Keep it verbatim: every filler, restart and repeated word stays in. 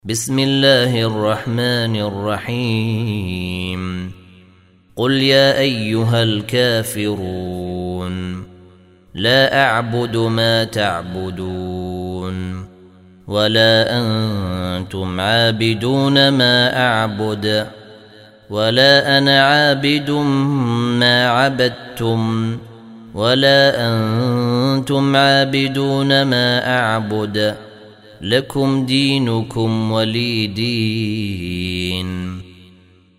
بسم الله الرحمن الرحيم قل يا أيها الكافرون لا أعبد ما تعبدون ولا أنتم عابدون ما أعبد ولا أنا عابد ما عبدتم ولا أنتم عابدون ما أعبد لكم دينكم ولي دين.